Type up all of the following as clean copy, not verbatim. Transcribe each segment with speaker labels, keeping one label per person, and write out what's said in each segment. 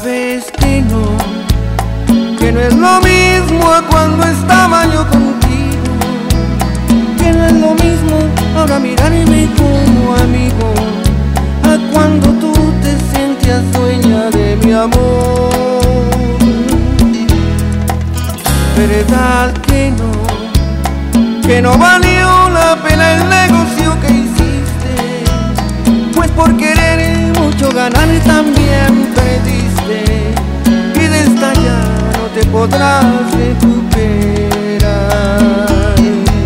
Speaker 1: ves que no es lo mismo a cuando estaba yo contigo, que no es lo mismo ahora mirarme como amigo, a cuando tú te sentías dueña de mi amor. Verdad que no valió la pena el negocio que hiciste, pues por querer mucho ganar también perdiste, y de esta ya no te podrás recuperar.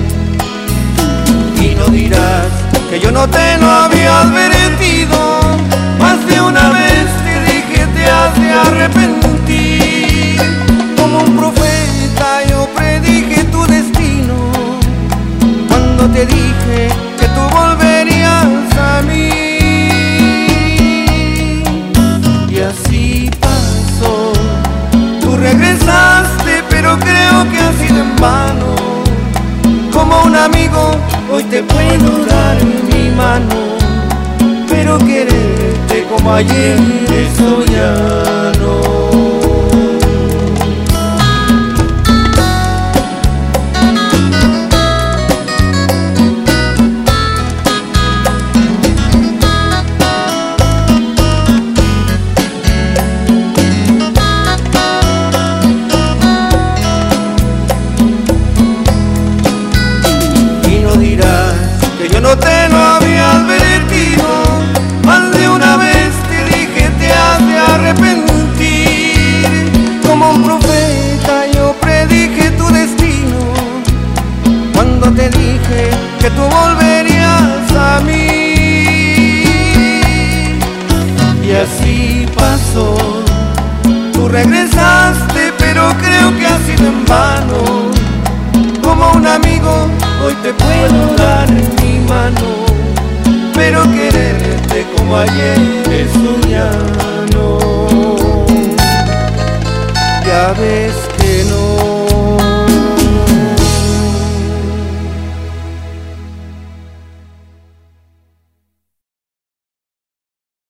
Speaker 1: Y no dirás que yo no te lo había advertido, más de una vez te dije te has de arrepentir. Como un profeta yo predije tu destino, cuando te dije que tú volverías a mí. Y así pasó, tú regresaste, pero creo que ha sido en vano. Como un amigo hoy te puedo dar mi mano, pero quererte como ayer eso ya no. Yo no te lo había advertido, más de una vez te dije te has de arrepentir. Como un profeta yo predije tu destino, cuando te dije que tú volverías a mí. Y así pasó, tú regresaste, pero creo que ha sido en vano. Como un amigo hoy te puedo dar mi mano, pero quererte como ayer eso ya no. Ya ves que no.